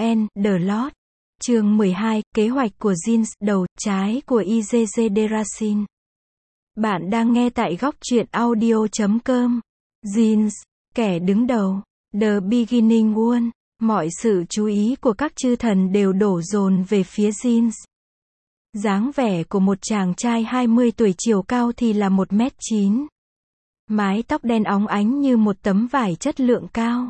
and the Lot. Chương 12, kế hoạch của Jeans, đầu, trái của IZZ Derasin. Bạn đang nghe tại góc truyện audio.com. Jeans, kẻ đứng đầu. The Beginning One. Mọi sự chú ý của các chư thần đều đổ dồn về phía Jeans. Dáng vẻ của một chàng trai 20 tuổi, chiều cao thì là 1m9. Mái tóc đen óng ánh như một tấm vải chất lượng cao.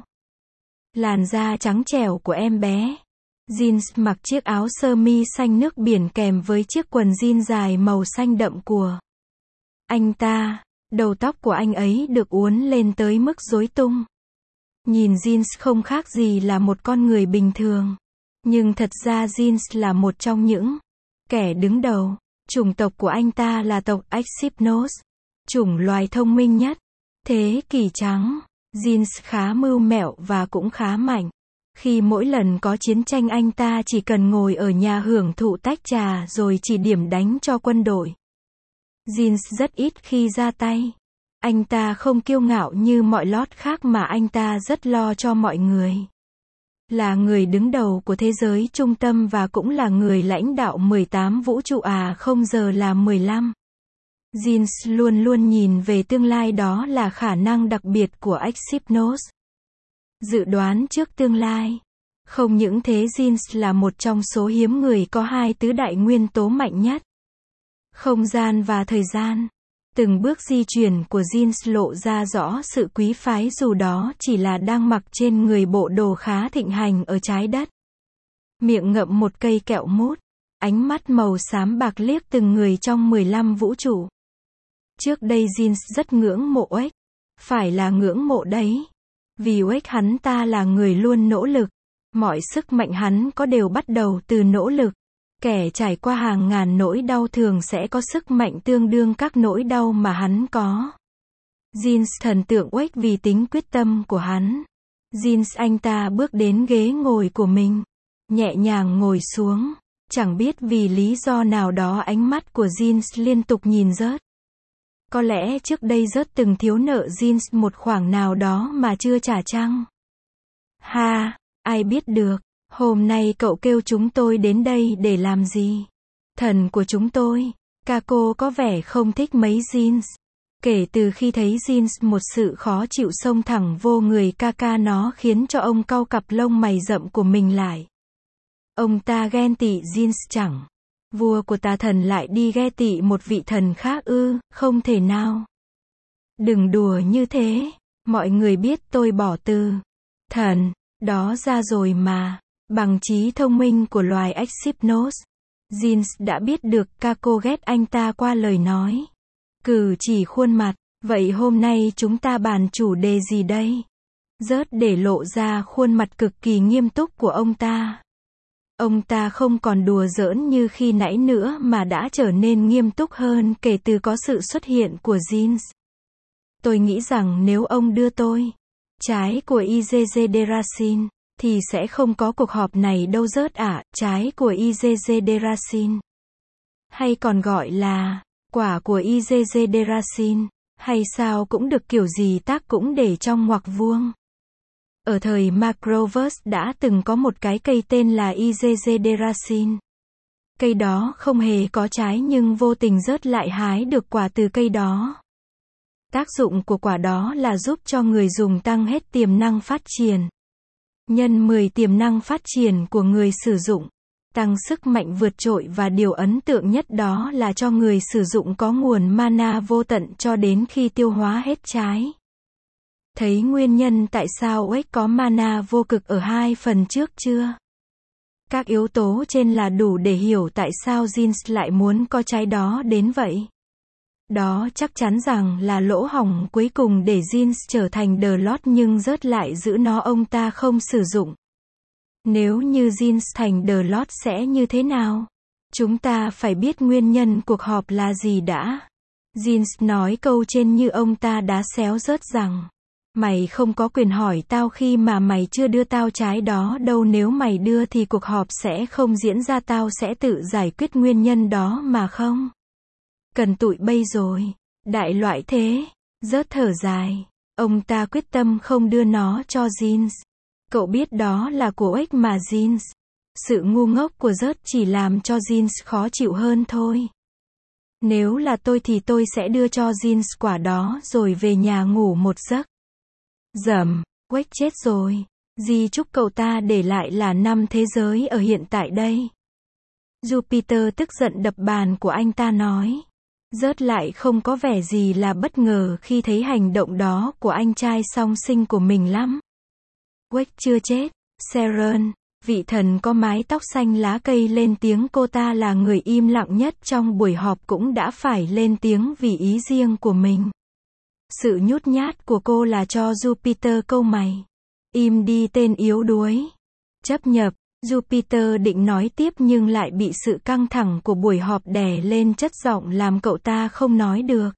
Làn da trắng trẻo của em bé. Jeans mặc chiếc áo sơ mi xanh nước biển kèm với chiếc quần jean dài màu xanh đậm của anh ta. Đầu tóc của anh ấy được uốn lên tới mức rối tung. Nhìn Jeans không khác gì là một con người bình thường. Nhưng thật ra Jeans là một trong những kẻ đứng đầu. Chủng tộc của anh ta là tộc Exypnos, chủng loài thông minh nhất. Thế kỷ trắng. Jeans khá mưu mẹo và cũng khá mạnh. Khi mỗi lần có chiến tranh anh ta chỉ cần ngồi ở nhà hưởng thụ tách trà rồi chỉ điểm đánh cho quân đội. Jeans rất ít khi ra tay. Anh ta không kiêu ngạo như mọi Lord khác mà anh ta rất lo cho mọi người. Là người đứng đầu của thế giới trung tâm và cũng là người lãnh đạo 18 vũ trụ không giờ là 15. Jeans luôn luôn nhìn về tương lai, đó là khả năng đặc biệt của Exypnos. Dự đoán trước tương lai. Không những thế, Jeans là một trong số hiếm người có hai tứ đại nguyên tố mạnh nhất. Không gian và thời gian. Từng bước di chuyển của Jeans lộ ra rõ sự quý phái dù đó chỉ là đang mặc trên người bộ đồ khá thịnh hành ở trái đất. Miệng ngậm một cây kẹo mút. Ánh mắt màu xám bạc liếc từng người trong 15 vũ trụ. Trước đây Jeans rất ngưỡng mộ Oek. Phải là ngưỡng mộ đấy. Vì Oek hắn ta là người luôn nỗ lực. Mọi sức mạnh hắn có đều bắt đầu từ nỗ lực. Kẻ trải qua hàng ngàn nỗi đau thường sẽ có sức mạnh tương đương các nỗi đau mà hắn có. Jeans thần tượng Oek vì tính quyết tâm của hắn. Jeans anh ta bước đến ghế ngồi của mình. Nhẹ nhàng ngồi xuống. Chẳng biết vì lý do nào đó ánh mắt của Jeans liên tục nhìn rớt. Có lẽ trước đây rớt từng thiếu nợ Jeans một khoản nào đó mà chưa trả chăng? Ha, ai biết được. Hôm nay cậu kêu chúng tôi đến đây để làm gì? Thần của chúng tôi. Kako có vẻ không thích mấy Jeans. Kể từ khi thấy Jeans một sự khó chịu xông thẳng vô người Kaka, nó khiến cho ông cau cặp lông mày rậm của mình lại. Ông ta ghen tị Jeans chẳng? Vua của tà thần lại đi ghe tị một vị thần khác ư? Không thể nào. Đừng đùa như thế. Mọi người biết tôi bỏ từ thần đó ra rồi mà. Bằng trí thông minh của loài Exypnos, Jeans đã biết được Kako ghét anh ta qua lời nói, cử chỉ, khuôn mặt. Vậy hôm nay chúng ta bàn chủ đề gì đây? Rớt để lộ ra khuôn mặt cực kỳ nghiêm túc của ông ta. Ông ta không còn đùa giỡn như khi nãy nữa mà đã trở nên nghiêm túc hơn kể từ có sự xuất hiện của Jeans. Tôi nghĩ rằng nếu ông đưa tôi trái của IZZ Derasin, thì sẽ không có cuộc họp này đâu rớt trái của IZZ Derasin. Hay còn gọi là quả của IZZ Derasin, hay sao cũng được, kiểu gì tác cũng để trong ngoặc vuông. Ở thời Macroverse đã từng có một cái cây tên là IZZ Derasin. Cây đó không hề có trái nhưng vô tình rớt lại hái được quả từ cây đó. Tác dụng của quả đó là giúp cho người dùng tăng hết tiềm năng phát triển. Nhân 10 tiềm năng phát triển của người sử dụng. Tăng sức mạnh vượt trội và điều ấn tượng nhất đó là cho người sử dụng có nguồn mana vô tận cho đến khi tiêu hóa hết trái. Thấy nguyên nhân tại sao Oek có mana vô cực ở 2 phần trước chưa? Các yếu tố trên là đủ để hiểu tại sao Jeans lại muốn có trái đó đến vậy. Đó chắc chắn rằng là lỗ hổng cuối cùng để Jeans trở thành The Lord, nhưng rớt lại giữ nó, ông ta không sử dụng. Nếu như Jeans thành The Lord sẽ như thế nào? Chúng ta phải biết nguyên nhân cuộc họp là gì đã. Jeans nói câu trên như ông ta đá xéo rớt rằng, mày không có quyền hỏi tao khi mà mày chưa đưa tao trái đó đâu, nếu mày đưa thì cuộc họp sẽ không diễn ra, tao sẽ tự giải quyết nguyên nhân đó mà không cần tụi bây rồi. Đại loại thế. Rớt thở dài. Ông ta quyết tâm không đưa nó cho Jeans. Cậu biết đó là của Oếch mà Jeans. Sự ngu ngốc của Rớt chỉ làm cho Jeans khó chịu hơn thôi. Nếu là tôi thì tôi sẽ đưa cho Jeans quả đó rồi về nhà ngủ một giấc. Dầm, Oếch chết rồi. Di chúc cậu ta để lại là 5 thế giới ở hiện tại đây. Jupiter tức giận đập bàn của anh ta nói. Rớt lại không có vẻ gì là bất ngờ khi thấy hành động đó của anh trai song sinh của mình lắm. Oếch chưa chết. Sharon, vị thần có mái tóc xanh lá cây lên tiếng. Cô ta là người im lặng nhất trong buổi họp cũng đã phải lên tiếng vì ý riêng của mình. Sự nhút nhát của cô là cho Jupiter câu mày. Im đi tên yếu đuối. Chấp nhập. Jupiter định nói tiếp nhưng lại bị sự căng thẳng của buổi họp đè lên chất giọng làm cậu ta không nói được.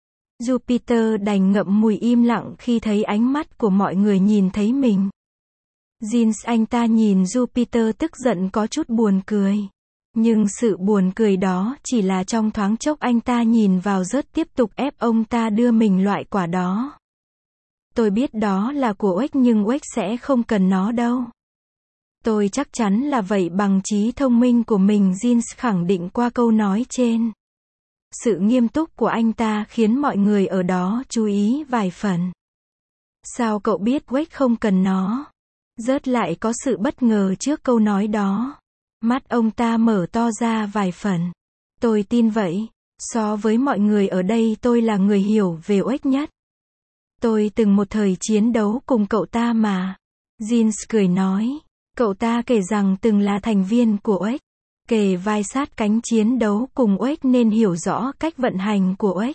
Jupiter đành ngậm ngùi im lặng khi thấy ánh mắt của mọi người nhìn thấy mình. Jeans anh ta nhìn Jupiter tức giận có chút buồn cười. Nhưng sự buồn cười đó chỉ là trong thoáng chốc. Anh ta nhìn vào Rớt tiếp tục ép ông ta đưa mình loại quả đó. Tôi biết đó là của Oếch nhưng Oếch sẽ không cần nó đâu. Tôi chắc chắn là vậy bằng trí thông minh của mình, Jeans khẳng định qua câu nói trên. Sự nghiêm túc của anh ta khiến mọi người ở đó chú ý vài phần. Sao cậu biết Oếch không cần nó? Rớt lại có sự bất ngờ trước câu nói đó. Mắt ông ta mở to ra vài phần. Tôi tin vậy. So với mọi người ở đây tôi là người hiểu về Oếch nhất. Tôi từng một thời chiến đấu cùng cậu ta mà. Jeans cười nói. Cậu ta kể rằng từng là thành viên của Oếch. Kề vai sát cánh chiến đấu cùng Oếch nên hiểu rõ cách vận hành của Oếch.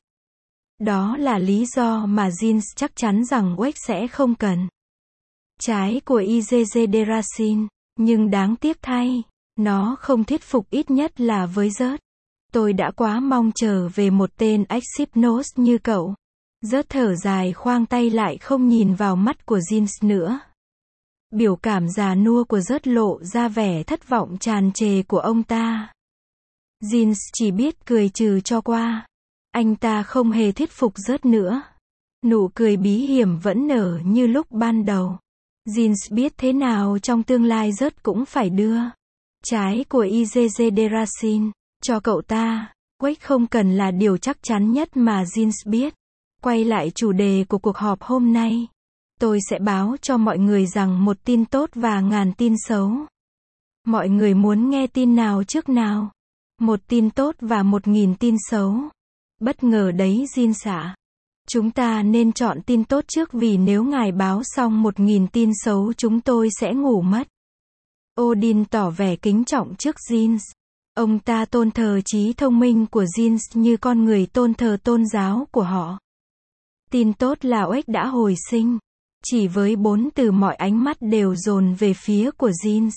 Đó là lý do mà Jeans chắc chắn rằng Oếch sẽ không cần. Trái của Izeze-Derasin. Nhưng đáng tiếc thay, nó không thuyết phục, ít nhất là với Rớt. Tôi đã quá mong chờ về một tên Exypnos như cậu. Rớt thở dài khoang tay lại không nhìn vào mắt của Jeans nữa. Biểu cảm già nua của Rớt lộ ra vẻ thất vọng tràn trề của ông ta. Jeans chỉ biết cười trừ cho qua. Anh ta không hề thuyết phục Rớt nữa. Nụ cười bí hiểm vẫn nở như lúc ban đầu. Jeans biết thế nào trong tương lai Rớt cũng phải đưa trái của Izeze-Derasin cho cậu ta. Oếch không cần là điều chắc chắn nhất mà Jeans biết. Quay lại chủ đề của cuộc họp hôm nay. Tôi sẽ báo cho mọi người rằng một tin tốt và ngàn tin xấu. Mọi người muốn nghe tin nào trước nào? Một tin tốt và 1000 tin xấu. Bất ngờ đấy Jeans ạ. Chúng ta nên chọn tin tốt trước vì nếu ngài báo xong 1000 tin xấu chúng tôi sẽ ngủ mất. Odin tỏ vẻ kính trọng trước Jeans. Ông ta tôn thờ trí thông minh của Jeans như con người tôn thờ tôn giáo của họ. Tin tốt là Oếch đã hồi sinh. Chỉ với 4 từ mọi ánh mắt đều dồn về phía của Jeans.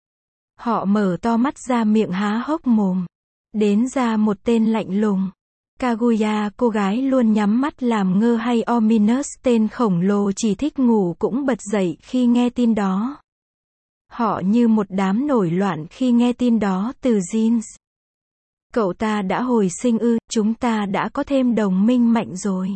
Họ mở to mắt ra miệng há hốc mồm. Đến ra một tên lạnh lùng. Kaguya, cô gái luôn nhắm mắt làm ngơ, hay Ominous, tên khổng lồ chỉ thích ngủ cũng bật dậy khi nghe tin đó. Họ như một đám nổi loạn khi nghe tin đó từ Jeans. Cậu ta đã hồi sinh ư? Chúng ta đã có thêm đồng minh mạnh rồi.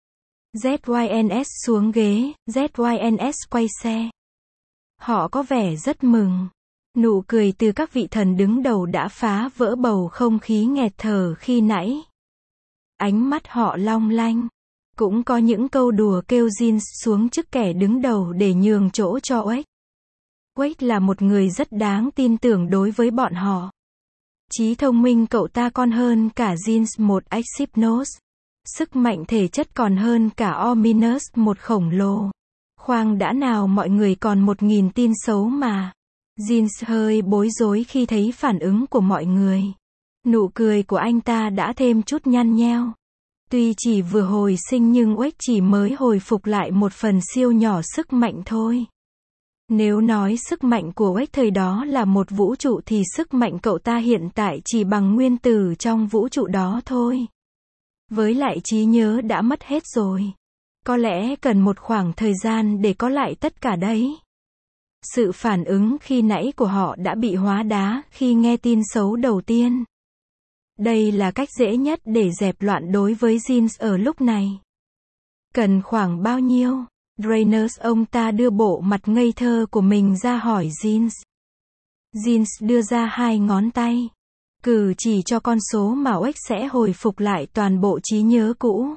ZYNS xuống ghế, ZYNS quay xe. Họ có vẻ rất mừng. Nụ cười từ các vị thần đứng đầu đã phá vỡ bầu không khí nghẹt thở khi nãy. Ánh mắt họ long lanh. Cũng có những câu đùa kêu Jeans xuống chức kẻ đứng đầu để nhường chỗ cho Oếch. Oếch là một người rất đáng tin tưởng đối với bọn họ. Trí thông minh cậu ta còn hơn cả Jeans một Exypnos. Sức mạnh thể chất còn hơn cả Ominous một khổng lồ. Khoan đã nào, mọi người còn 1000 tin xấu mà. Jeans hơi bối rối khi thấy phản ứng của mọi người. Nụ cười của anh ta đã thêm chút nhăn nheo. Tuy chỉ vừa hồi sinh nhưng Oếch chỉ mới hồi phục lại một phần siêu nhỏ sức mạnh thôi. Nếu nói sức mạnh của Oếch thời đó là một vũ trụ thì sức mạnh cậu ta hiện tại chỉ bằng nguyên tử trong vũ trụ đó thôi. Với lại trí nhớ đã mất hết rồi. Có lẽ cần một khoảng thời gian để có lại tất cả đấy. Sự phản ứng khi nãy của họ đã bị hóa đá khi nghe tin xấu đầu tiên. Đây là cách dễ nhất để dẹp loạn đối với Jeans ở lúc này. Cần khoảng bao nhiêu? Drainers, ông ta đưa bộ mặt ngây thơ của mình ra hỏi Jeans. Jeans đưa ra 2 ngón tay. Cử chỉ cho con số mà Oách sẽ hồi phục lại toàn bộ trí nhớ cũ.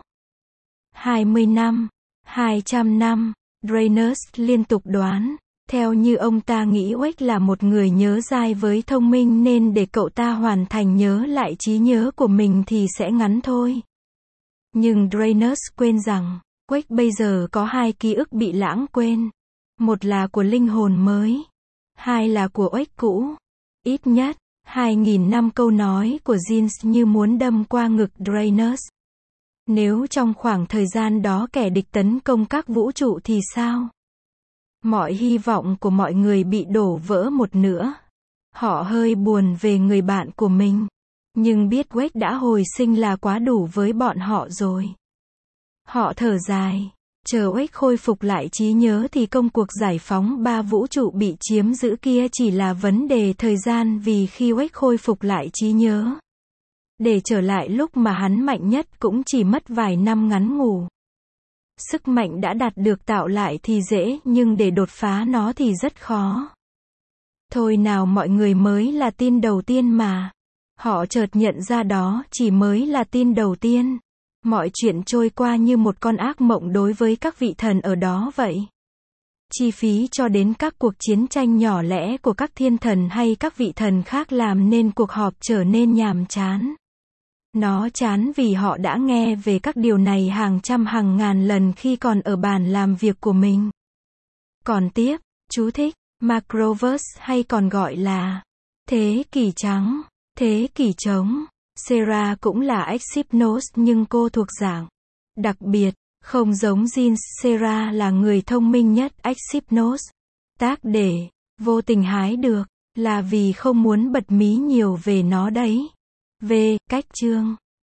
20 năm. 200 năm. Drainers liên tục đoán. Theo như ông ta nghĩ Oách là một người nhớ dai với thông minh nên để cậu ta hoàn thành nhớ lại trí nhớ của mình thì sẽ ngắn thôi. Nhưng Drainers quên rằng, Oách bây giờ có 2 ký ức bị lãng quên. Một là của linh hồn mới. 2 là của Oách cũ. Ít nhất, 2.000 năm câu nói của Jeans như muốn đâm qua ngực Drainers. Nếu trong khoảng thời gian đó kẻ địch tấn công các vũ trụ thì sao? Mọi hy vọng của mọi người bị đổ vỡ một nửa. Họ hơi buồn về người bạn của mình. Nhưng biết Oách đã hồi sinh là quá đủ với bọn họ rồi. Họ thở dài. Chờ Oách khôi phục lại trí nhớ thì công cuộc giải phóng 3 vũ trụ bị chiếm giữ kia chỉ là vấn đề thời gian, vì khi Oách khôi phục lại trí nhớ, để trở lại lúc mà hắn mạnh nhất cũng chỉ mất vài năm ngắn ngủi. Sức mạnh đã đạt được tạo lại thì dễ, nhưng để đột phá nó thì rất khó. Thôi nào, mọi người mới là tin đầu tiên mà. Họ chợt nhận ra đó chỉ mới là tin đầu tiên. Mọi chuyện trôi qua như một con ác mộng đối với các vị thần ở đó vậy. Chi phí cho đến các cuộc chiến tranh nhỏ lẻ của các thiên thần hay các vị thần khác làm nên cuộc họp trở nên nhàm chán. Nó chán vì họ đã nghe về các điều này hàng trăm hàng ngàn lần khi còn ở bàn làm việc của mình. Còn tiếp, chú thích, Macroverse hay còn gọi là thế kỷ trắng, thế kỷ trống. Sarah cũng là Exypnos nhưng cô thuộc dạng đặc biệt, không giống Jeans. Sarah là người thông minh nhất Exypnos. Tác để vô tình hái được là vì không muốn bật mí nhiều về nó đấy. V. Cách chương